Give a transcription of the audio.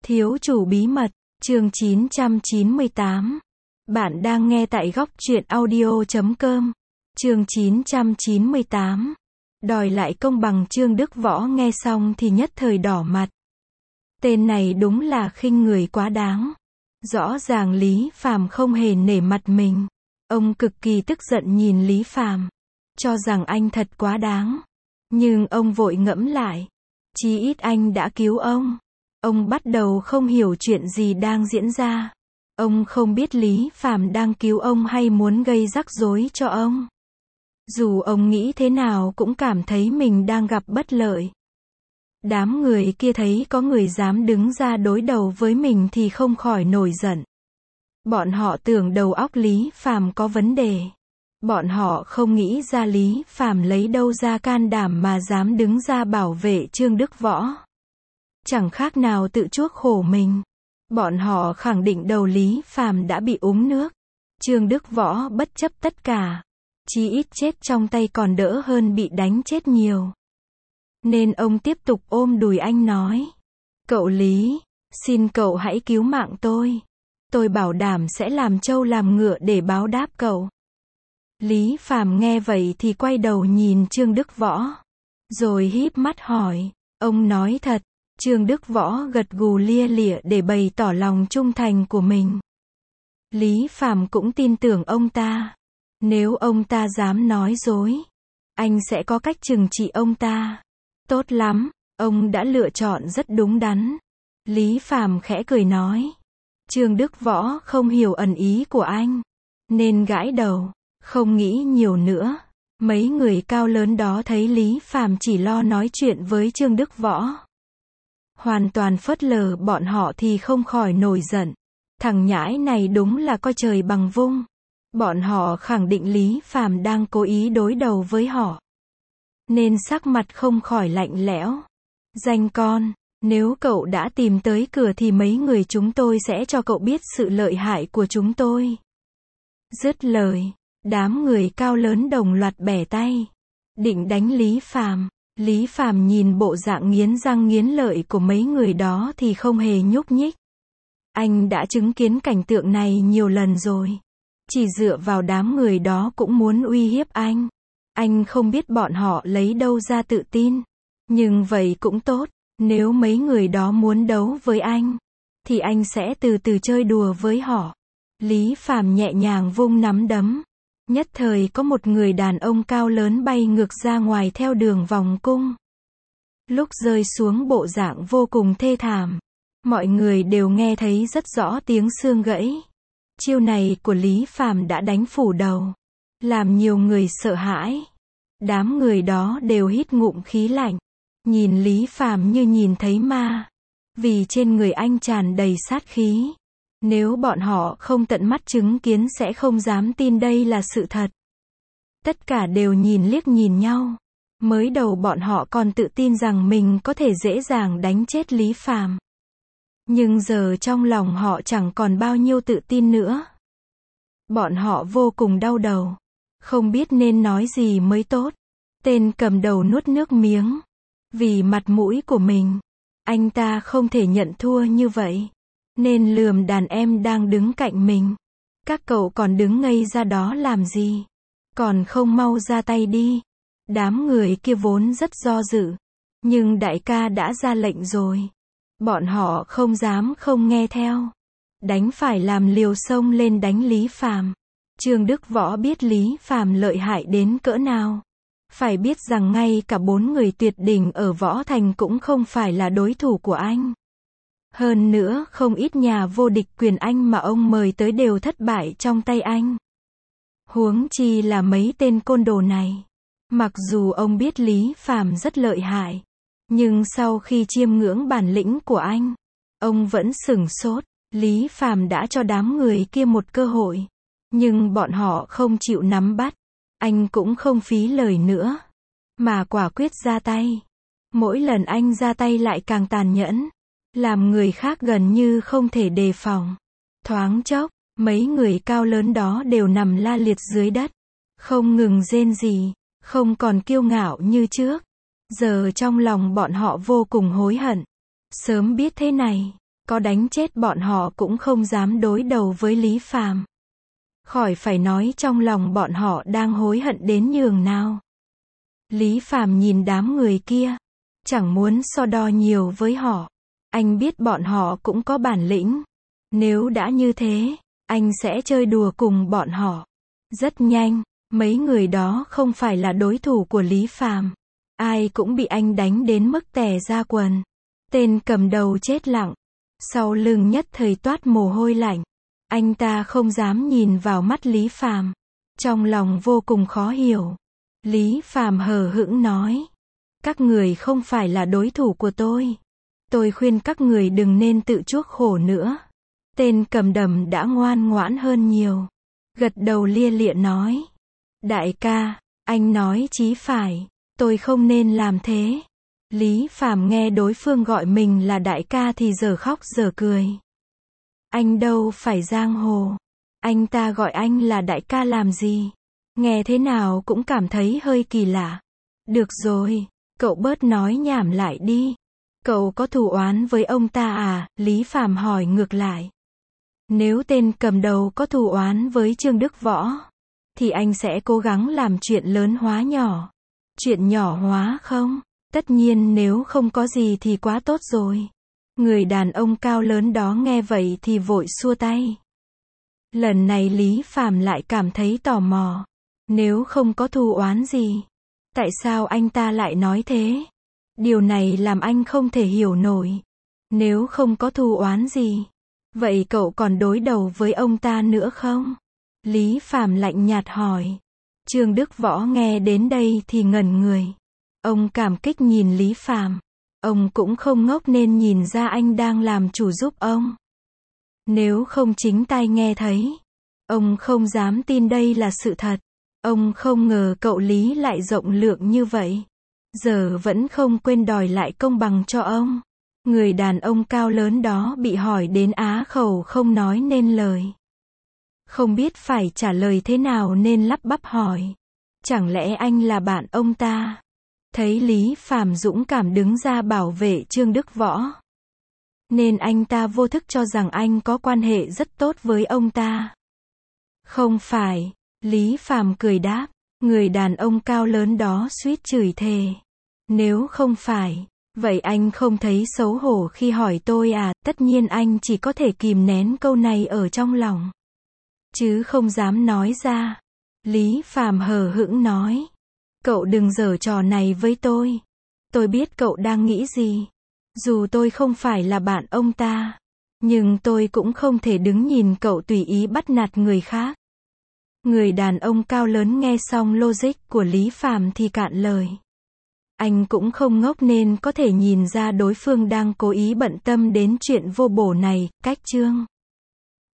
Thiếu chủ bí mật, chương 998. Bạn đang nghe tại góc truyện audio.com. Chương 998. Đòi lại công bằng. Trương Đức Võ nghe xong thì nhất thời đỏ mặt. Tên này đúng là khinh người quá đáng. Rõ ràng Lý Phàm không hề nể mặt mình. Ông cực kỳ tức giận nhìn Lý Phàm, cho rằng anh thật quá đáng. Nhưng ông vội ngẫm lại. Chí ít anh đã cứu ông. Ông bắt đầu không hiểu chuyện gì đang diễn ra. Ông không biết Lý Phàm đang cứu ông hay muốn gây rắc rối cho ông. Dù ông nghĩ thế nào cũng cảm thấy mình đang gặp bất lợi. Đám người kia thấy có người dám đứng ra đối đầu với mình thì không khỏi nổi giận. Bọn họ tưởng đầu óc Lý Phàm có vấn đề. Bọn họ không nghĩ ra Lý Phàm lấy đâu ra can đảm mà dám đứng ra bảo vệ Trương Đức Võ. Chẳng khác nào tự chuốc khổ mình. Bọn họ khẳng định đầu Lý Phàm đã bị uống nước. Trương Đức Võ bất chấp tất cả. Chí ít chết trong tay còn đỡ hơn bị đánh chết nhiều. Nên ông tiếp tục ôm đùi anh nói. Cậu Lý, xin cậu hãy cứu mạng tôi. Tôi bảo đảm sẽ làm trâu làm ngựa để báo đáp cậu. Lý Phàm nghe vậy thì quay đầu nhìn Trương Đức Võ. Rồi híp mắt hỏi, ông nói thật. Trương Đức Võ gật gù lia lịa để bày tỏ lòng trung thành của mình. Lý Phàm cũng tin tưởng ông ta. Nếu ông ta dám nói dối, anh sẽ có cách trừng trị ông ta. Tốt lắm, ông đã lựa chọn rất đúng đắn. Lý Phàm khẽ cười nói. Trương Đức Võ không hiểu ẩn ý của anh, nên gãi đầu, không nghĩ nhiều nữa. Mấy người cao lớn đó thấy Lý Phàm chỉ lo nói chuyện với Trương Đức Võ, hoàn toàn phớt lờ bọn họ thì không khỏi nổi giận. Thằng nhãi này đúng là coi trời bằng vung. Bọn họ khẳng định Lý Phàm đang cố ý đối đầu với họ. Nên sắc mặt không khỏi lạnh lẽo. Danh con, nếu cậu đã tìm tới cửa thì mấy người chúng tôi sẽ cho cậu biết sự lợi hại của chúng tôi. Dứt lời, đám người cao lớn đồng loạt bẻ tay, định đánh Lý Phàm. Lý Phàm nhìn bộ dạng nghiến răng nghiến lợi của mấy người đó thì không hề nhúc nhích. Anh đã chứng kiến cảnh tượng này nhiều lần rồi. Chỉ dựa vào đám người đó cũng muốn uy hiếp anh. Anh không biết bọn họ lấy đâu ra tự tin. Nhưng vậy cũng tốt. Nếu mấy người đó muốn đấu với anh, thì anh sẽ từ từ chơi đùa với họ. Lý Phàm nhẹ nhàng vung nắm đấm. Nhất thời có một người đàn ông cao lớn bay ngược ra ngoài theo đường vòng cung. Lúc rơi xuống bộ dạng vô cùng thê thảm. Mọi người đều nghe thấy rất rõ tiếng xương gãy. Chiêu này của Lý Phàm đã đánh phủ đầu, làm nhiều người sợ hãi. Đám người đó đều hít ngụm khí lạnh, nhìn Lý Phàm như nhìn thấy ma. Vì trên người anh tràn đầy sát khí. Nếu bọn họ không tận mắt chứng kiến sẽ không dám tin đây là sự thật. Tất cả đều nhìn liếc nhìn nhau. Mới đầu bọn họ còn tự tin rằng mình có thể dễ dàng đánh chết Lý Phàm. Nhưng giờ trong lòng họ chẳng còn bao nhiêu tự tin nữa. Bọn họ vô cùng đau đầu. Không biết nên nói gì mới tốt. Tên cầm đầu nuốt nước miếng. Vì mặt mũi của mình, anh ta không thể nhận thua như vậy. Nên lườm đàn em đang đứng cạnh mình. Các cậu còn đứng ngây ra đó làm gì? Còn không mau ra tay đi. Đám người kia vốn rất do dự. Nhưng đại ca đã ra lệnh rồi. Bọn họ không dám không nghe theo. Đánh phải làm liều xông lên đánh Lý Phàm. Trương Đức Võ biết Lý Phàm lợi hại đến cỡ nào. Phải biết rằng ngay cả 4 người tuyệt đỉnh ở Võ Thành cũng không phải là đối thủ của anh. Hơn nữa, không ít nhà vô địch quyền Anh mà ông mời tới đều thất bại trong tay anh. Huống chi là mấy tên côn đồ này. Mặc dù ông biết Lý Phàm rất lợi hại, nhưng sau khi chiêm ngưỡng bản lĩnh của anh, ông vẫn sửng sốt. Lý Phàm đã cho đám người kia một cơ hội, nhưng bọn họ không chịu nắm bắt. Anh cũng không phí lời nữa, mà quả quyết ra tay. Mỗi lần anh ra tay lại càng tàn nhẫn, làm người khác gần như không thể đề phòng. Thoáng chốc, mấy người cao lớn đó đều nằm la liệt dưới đất, không ngừng rên rỉ, không còn kiêu ngạo như trước. Giờ trong lòng bọn họ vô cùng hối hận. Sớm biết thế này, có đánh chết bọn họ cũng không dám đối đầu với Lý Phàm. Khỏi phải nói trong lòng bọn họ đang hối hận đến nhường nào. Lý Phàm nhìn đám người kia, chẳng muốn so đo nhiều với họ. Anh biết bọn họ cũng có bản lĩnh. Nếu đã như thế, anh sẽ chơi đùa cùng bọn họ. Rất nhanh, mấy người đó không phải là đối thủ của Lý Phàm. Ai cũng bị anh đánh đến mức tè ra quần. Tên cầm đầu chết lặng. Sau lưng nhất thời toát mồ hôi lạnh. Anh ta không dám nhìn vào mắt Lý Phàm. Trong lòng vô cùng khó hiểu. Lý Phàm hờ hững nói. Các người không phải là đối thủ của tôi. Tôi khuyên các người đừng nên tự chuốc khổ nữa. Tên cầm đầm đã ngoan ngoãn hơn nhiều. Gật đầu lia lịa nói. Đại ca, anh nói chí phải. Tôi không nên làm thế. Lý Phàm nghe đối phương gọi mình là đại ca thì giờ khóc giờ cười. Anh đâu phải giang hồ. Anh ta gọi anh là đại ca làm gì? Nghe thế nào cũng cảm thấy hơi kỳ lạ. Được rồi, cậu bớt nói nhảm lại đi. Cậu có thù oán với ông ta à? Lý Phàm hỏi ngược lại. Nếu tên cầm đầu có thù oán với Trương Đức Võ, thì anh sẽ cố gắng làm chuyện lớn hóa nhỏ. Chuyện nhỏ hóa không? Tất nhiên nếu không có gì thì quá tốt rồi. Người đàn ông cao lớn đó nghe vậy thì vội xua tay. Lần này Lý Phàm lại cảm thấy tò mò. Nếu không có thù oán gì, tại sao anh ta lại nói thế? Điều này làm anh không thể hiểu nổi. Nếu không có thù oán gì, vậy cậu còn đối đầu với ông ta nữa không? Lý Phàm lạnh nhạt hỏi. Trương Đức Võ nghe đến đây thì ngẩn người. Ông cảm kích nhìn Lý Phàm. Ông cũng không ngốc nên nhìn ra anh đang làm chủ giúp ông. Nếu không chính tai nghe thấy, ông không dám tin đây là sự thật. Ông không ngờ cậu Lý lại rộng lượng như vậy. Giờ vẫn không quên đòi lại công bằng cho ông. Người đàn ông cao lớn đó bị hỏi đến á khẩu không nói nên lời. Không biết phải trả lời thế nào nên lắp bắp hỏi. Chẳng lẽ anh là bạn ông ta? Thấy Lý Phàm dũng cảm đứng ra bảo vệ Trương Đức Võ, nên anh ta vô thức cho rằng anh có quan hệ rất tốt với ông ta. Không phải, Lý Phàm cười đáp. Người đàn ông cao lớn đó suýt chửi thề. Nếu không phải, vậy anh không thấy xấu hổ khi hỏi tôi à? Tất nhiên anh chỉ có thể kìm nén câu này ở trong lòng, chứ không dám nói ra. Lý Phàm hờ hững nói. Cậu đừng giở trò này với tôi. Tôi biết cậu đang nghĩ gì. Dù tôi không phải là bạn ông ta, nhưng tôi cũng không thể đứng nhìn cậu tùy ý bắt nạt người khác. Người đàn ông cao lớn nghe xong logic của Lý Phàm thì cạn lời. Anh cũng không ngốc nên có thể nhìn ra đối phương đang cố ý bận tâm đến chuyện vô bổ này. Cách chương